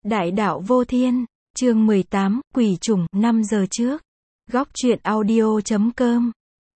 Đại đạo vô thiên, chương 18, quỷ trùng, 5 giờ trước. Góc truyện audio.com.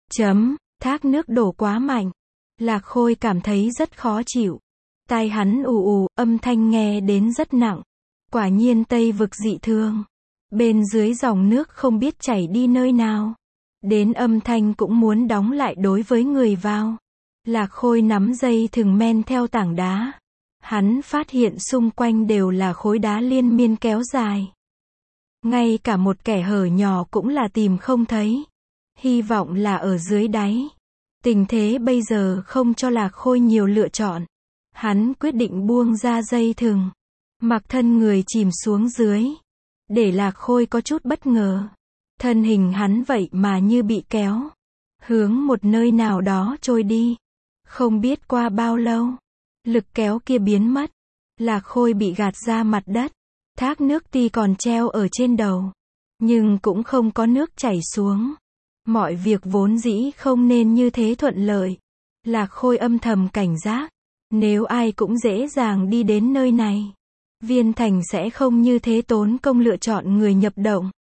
Thác nước đổ quá mạnh. Lạc Khôi cảm thấy rất khó chịu. Tai hắn ù ù, âm thanh nghe đến rất nặng. Quả nhiên Tây vực dị thường. Bên dưới dòng nước không biết chảy đi nơi nào. Đến âm thanh cũng muốn đóng lại đối với người vào. Lạc Khôi nắm dây thừng men theo tảng đá. Hắn phát hiện xung quanh đều là khối đá liên miên kéo dài. Ngay cả một kẻ hở nhỏ cũng là tìm không thấy. Hy vọng là ở dưới đáy. Tình thế bây giờ không cho Lạc Khôi nhiều lựa chọn. Hắn quyết định buông ra dây thừng. Mặc thân người chìm xuống dưới. Để Lạc Khôi có chút bất ngờ. Thân hình hắn vậy mà như bị kéo. Hướng một nơi nào đó trôi đi. Không biết qua bao lâu. Lực kéo kia biến mất. Lạc Khôi bị gạt ra mặt đất. Thác nước tuy còn treo ở trên đầu. Nhưng cũng không có nước chảy xuống. Mọi việc vốn dĩ không nên như thế thuận lợi. Lạc Khôi âm thầm cảnh giác. Nếu ai cũng dễ dàng đi đến nơi này. Viên Thành sẽ không như thế tốn công lựa chọn người nhập động.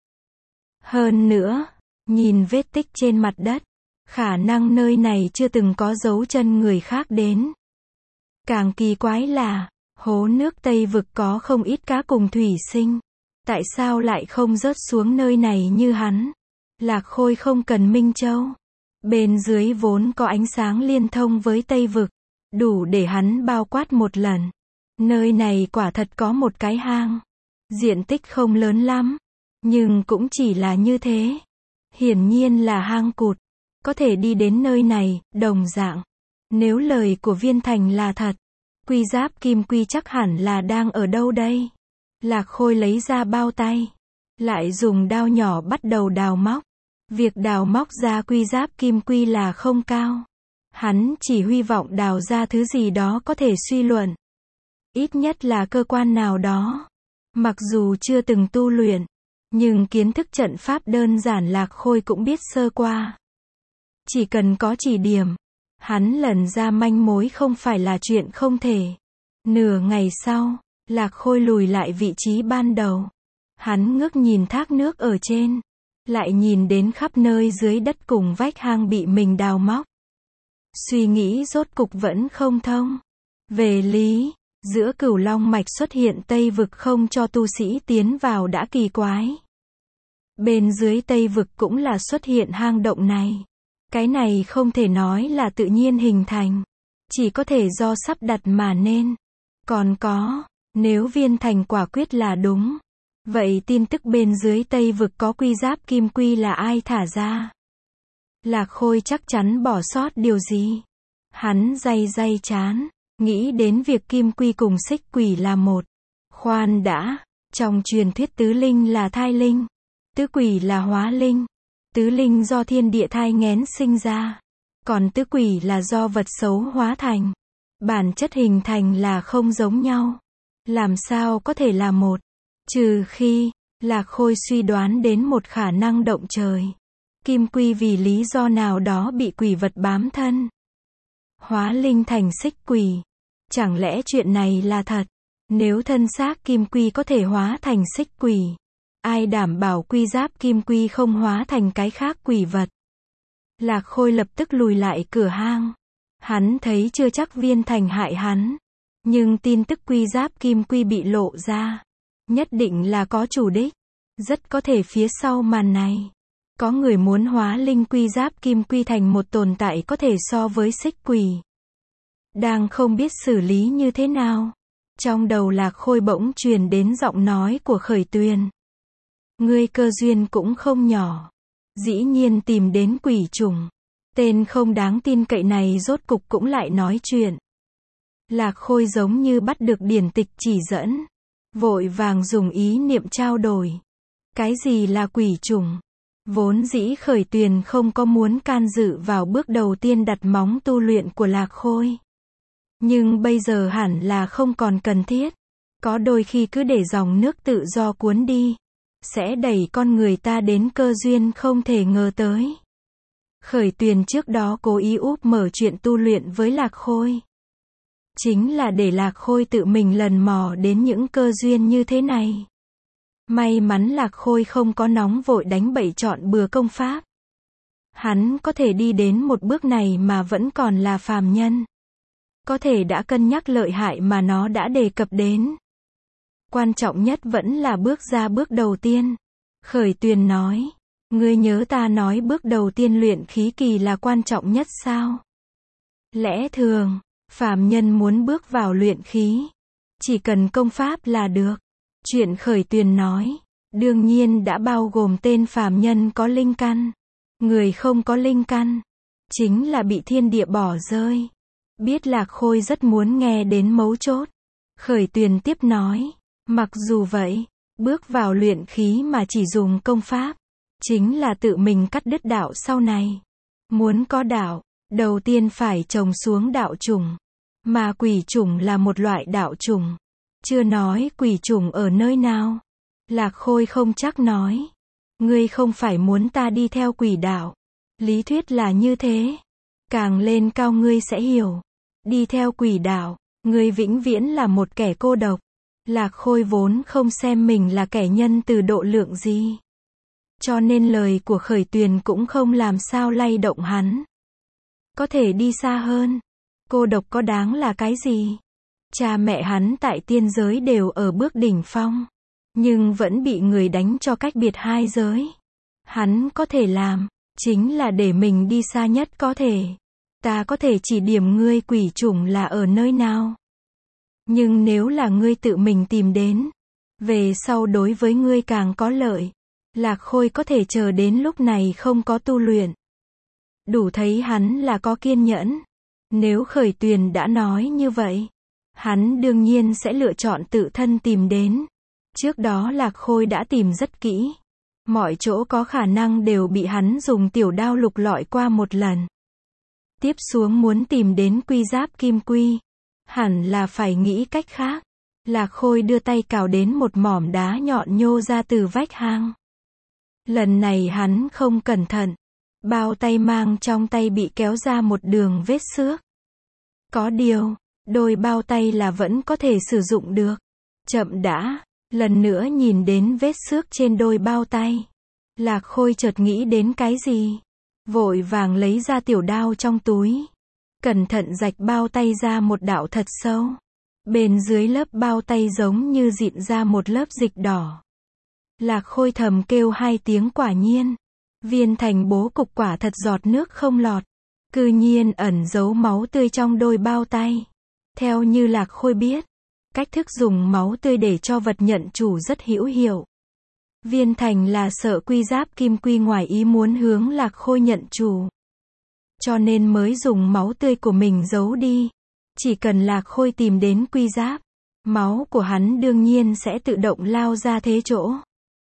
Hơn nữa, nhìn vết tích trên mặt đất. Khả năng nơi này chưa từng có dấu chân người khác đến. Càng kỳ quái là, hố nước Tây vực có không ít cá cùng thủy sinh. Tại sao lại không rớt xuống nơi này như hắn? Lạc Khôi không cần Minh Châu. Bên dưới vốn có ánh sáng liên thông với Tây vực. Đủ để hắn bao quát một lần. Nơi này quả thật có một cái hang. Diện tích không lớn lắm. Nhưng cũng chỉ là như thế. Hiển nhiên là hang cụt. Có thể đi đến nơi này, đồng dạng. Nếu lời của Viên Thành là thật. Quy giáp kim quy chắc hẳn là đang ở đâu đây? Lạc Khôi lấy ra bao tay. Lại dùng đao nhỏ bắt đầu đào móc. Việc đào móc ra quy giáp kim quy là không cao. Hắn chỉ hy vọng đào ra thứ gì đó có thể suy luận. Ít nhất là cơ quan nào đó. Mặc dù chưa từng tu luyện. Nhưng kiến thức trận pháp đơn giản Lạc Khôi cũng biết sơ qua. Chỉ cần có chỉ điểm. Hắn lần ra manh mối không phải là chuyện không thể. Nửa ngày sau, Lạc Khôi lùi lại vị trí ban đầu. Hắn ngước nhìn thác nước ở trên. Lại nhìn đến khắp nơi dưới đất cùng vách hang bị mình đào móc. Suy nghĩ rốt cục vẫn không thông. Về lý, giữa Cửu Long mạch xuất hiện Tây vực không cho tu sĩ tiến vào đã kỳ quái. Bên dưới Tây vực cũng là xuất hiện hang động này. Cái này không thể nói là tự nhiên hình thành. Chỉ có thể do sắp đặt mà nên. Còn có, nếu Viên Thành quả quyết là đúng. Vậy tin tức bên dưới Tây vực có quy giáp kim quy là ai thả ra? Lạc Khôi chắc chắn bỏ sót điều gì? Hắn day chán. Nghĩ đến việc kim quy cùng xích quỷ là một. Khoan đã. Trong truyền thuyết tứ linh là thai linh. Tứ quỷ là hóa linh. Tứ linh do thiên địa thai nghén sinh ra. Còn tứ quỷ là do vật xấu hóa thành. Bản chất hình thành là không giống nhau. Làm sao có thể là một? Trừ khi, Lạc Khôi suy đoán đến một khả năng động trời. Kim quy vì lý do nào đó bị quỷ vật bám thân. Hóa linh thành xích quỷ. Chẳng lẽ chuyện này là thật? Nếu thân xác kim quy có thể hóa thành xích quỷ. Ai đảm bảo quy giáp kim quy không hóa thành cái khác quỷ vật? Lạc Khôi lập tức lùi lại cửa hang. Hắn thấy chưa chắc Viên Thành hại hắn. Nhưng tin tức quy giáp kim quy bị lộ ra. Nhất định là có chủ đích. Rất có thể phía sau màn này. Có người muốn hóa linh quy giáp kim quy thành một tồn tại có thể so với xích quỷ. Đang không biết xử lý như thế nào. Trong đầu Lạc Khôi bỗng truyền đến giọng nói của Khởi Tuyền. Ngươi cơ duyên cũng không nhỏ. Dĩ nhiên tìm đến quỷ trùng. Tên không đáng tin cậy này rốt cục cũng lại nói chuyện. Lạc Khôi giống như bắt được điển tịch chỉ dẫn. Vội vàng dùng ý niệm trao đổi. Cái gì là quỷ trùng? Vốn dĩ Khởi Tuyền không có muốn can dự vào bước đầu tiên đặt móng tu luyện của Lạc Khôi. Nhưng bây giờ hẳn là không còn cần thiết. Có đôi khi cứ để dòng nước tự do cuốn đi. Sẽ đẩy con người ta đến cơ duyên không thể ngờ tới. Khởi Tuyền trước đó cố ý úp mở chuyện tu luyện với Lạc Khôi. chính là để Lạc Khôi tự mình lần mò đến những cơ duyên như thế này. May mắn Lạc Khôi không có nóng vội đánh bậy chọn bừa công pháp. Hắn có thể đi đến một bước này mà vẫn còn là phàm nhân. Có thể đã cân nhắc lợi hại mà nó đã đề cập đến. Quan trọng nhất vẫn là bước ra bước đầu tiên. Khởi Tuyền nói, ngươi nhớ ta nói bước đầu tiên luyện khí kỳ là quan trọng nhất sao? Lẽ thường, phàm nhân muốn bước vào luyện khí, chỉ cần công pháp là được. Chuyện Khởi Tuyền nói, đương nhiên đã bao gồm tên phàm nhân có linh căn. Người không có linh căn, chính là bị thiên địa bỏ rơi. Biết Lạc Khôi rất muốn nghe đến mấu chốt. Khởi Tuyền tiếp nói, mặc dù vậy, bước vào luyện khí mà chỉ dùng công pháp, chính là tự mình cắt đứt đạo sau này. Muốn có đạo, đầu tiên phải trồng xuống đạo chủng. Mà quỷ chủng là một loại đạo chủng. Chưa nói quỷ chủng ở nơi nào. Lạc Khôi không chắc nói. Ngươi không phải muốn ta đi theo quỷ đạo. Lý thuyết là như thế. Càng lên cao ngươi sẽ hiểu. Đi theo quỷ đạo, ngươi vĩnh viễn là một kẻ cô độc. Lạc Khôi vốn không xem mình là kẻ nhân từ độ lượng gì. Cho nên lời của Khởi Tuyền cũng không làm sao lay động hắn. Có thể đi xa hơn. Cô độc có đáng là cái gì? Cha mẹ hắn tại tiên giới đều ở bước đỉnh phong. Nhưng vẫn bị người đánh cho cách biệt hai giới. Hắn có thể làm, chính là để mình đi xa nhất có thể. Ta có thể chỉ điểm ngươi quỷ chủng là ở nơi nào. Nhưng nếu là ngươi tự mình tìm đến, về sau đối với ngươi càng có lợi. Lạc Khôi có thể chờ đến lúc này không có tu luyện. Đủ thấy hắn là có kiên nhẫn. Nếu Khởi Tuyền đã nói như vậy, hắn đương nhiên sẽ lựa chọn tự thân tìm đến. Trước đó Lạc Khôi đã tìm rất kỹ. Mọi chỗ có khả năng đều bị hắn dùng tiểu đao lục lọi qua một lần. Tiếp xuống muốn tìm đến quy giáp kim quy, hẳn là phải nghĩ cách khác. Lạc Khôi đưa tay cào đến một mỏm đá nhọn nhô ra từ vách hang. Lần này hắn không cẩn thận. Bao tay mang trong tay bị kéo ra một đường vết xước. Có điều, đôi bao tay là vẫn có thể sử dụng được. Chậm đã, lần nữa nhìn đến vết xước trên đôi bao tay. Lạc Khôi chợt nghĩ đến cái gì. Vội vàng lấy ra tiểu đao trong túi. Cẩn thận rạch bao tay ra một đạo thật sâu. Bên dưới lớp bao tay giống như dịn ra một lớp dịch đỏ. Lạc Khôi thầm kêu hai tiếng quả nhiên. Viên thành bố cục quả thật giọt nước không lọt. Cư nhiên ẩn giấu máu tươi trong đôi bao tay. Theo như Lạc Khôi biết, cách thức dùng máu tươi để cho vật nhận chủ rất hữu hiệu. Viên thành là sợ quy giáp kim quy ngoài ý muốn hướng Lạc Khôi nhận chủ. Cho nên mới dùng máu tươi của mình giấu đi. Chỉ cần Lạc Khôi tìm đến quy giáp, máu của hắn đương nhiên sẽ tự động lao ra thế chỗ.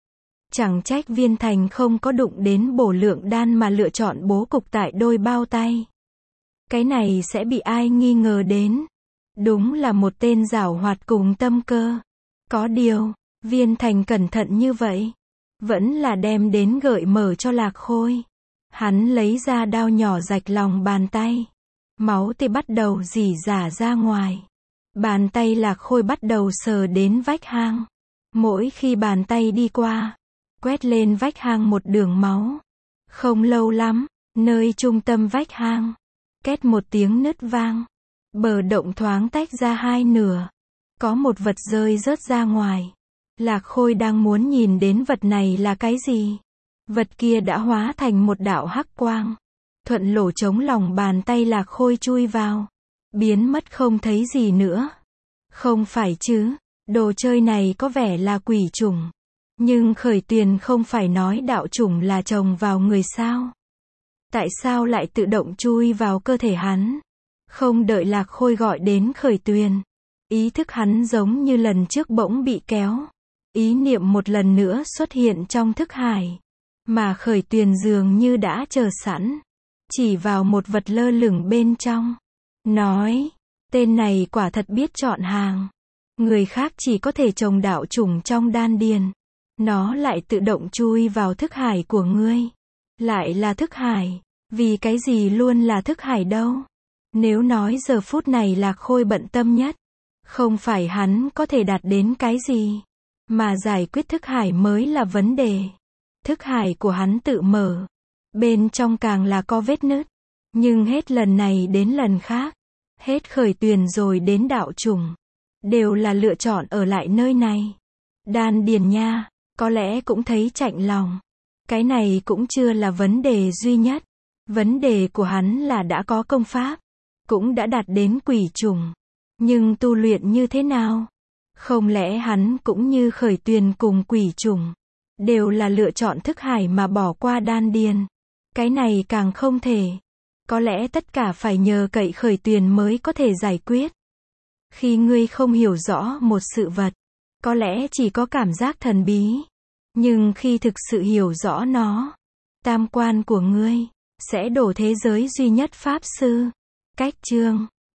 Chẳng trách Viên thành không có đụng đến bổ lượng đan mà lựa chọn bố cục tại đôi bao tay. Cái này sẽ bị ai nghi ngờ đến. Đúng là một tên giảo hoạt cùng tâm cơ. Có điều, Viên thành cẩn thận như vậy, vẫn là đem đến gợi mở cho Lạc Khôi. Hắn lấy ra đao nhỏ rạch lòng bàn tay. Máu tươi bắt đầu rỉ rả ra ngoài. Bàn tay Lạc Khôi bắt đầu sờ đến vách hang. Mỗi khi bàn tay đi qua, quét lên vách hang một đường máu. Không lâu lắm, nơi trung tâm vách hang, két một tiếng nứt vang. Bờ động thoáng tách ra hai nửa. Có một vật rơi rớt ra ngoài. Lạc Khôi đang muốn nhìn đến vật này là cái gì. Vật kia đã hóa thành một đạo hắc quang. Thuận lỗ trống lòng bàn tay Lạc Khôi chui vào. Biến mất không thấy gì nữa. Không phải chứ, đồ chơi này có vẻ là quỷ chủng. Nhưng Khởi Tuyền không phải nói đạo chủng là trồng vào người sao? Tại sao lại tự động chui vào cơ thể hắn? Không đợi Lạc Khôi gọi đến Khởi Tuyền. Ý thức hắn giống như lần trước bỗng bị kéo. Ý niệm một lần nữa xuất hiện trong thức hải. Mà Khởi Tuyền dường như đã chờ sẵn. Chỉ vào một vật lơ lửng bên trong. Nói, tên này quả thật biết chọn hàng. Người khác chỉ có thể trồng đạo chủng trong đan điền. Nó lại tự động chui vào thức hải của ngươi. Lại là thức hải. Vì cái gì luôn là thức hải đâu? Nếu nói giờ phút này Lạc Khôi bận tâm nhất, không phải hắn có thể đạt đến cái gì, mà giải quyết thức hải mới là vấn đề. Thức hải của hắn tự mở, bên trong càng là có vết nứt, nhưng hết lần này đến lần khác, hết khởi tuyền rồi đến đạo trùng, đều là lựa chọn ở lại nơi này. Đan điền nha, có lẽ cũng thấy chạnh lòng. Cái này cũng chưa là vấn đề duy nhất. Vấn đề của hắn là đã có công pháp, cũng đã đạt đến quỷ trùng. Nhưng tu luyện như thế nào? Không lẽ hắn cũng như khởi tuyền cùng quỷ trùng, đều là lựa chọn thức hải mà bỏ qua đan điền? Cái này càng không thể. Có lẽ tất cả phải nhờ cậy khởi tuyền mới có thể giải quyết. Khi ngươi không hiểu rõ một sự vật, có lẽ chỉ có cảm giác thần bí. Nhưng khi thực sự hiểu rõ nó, tam quan của ngươi sẽ đổ thế giới duy nhất pháp sư. Cách chương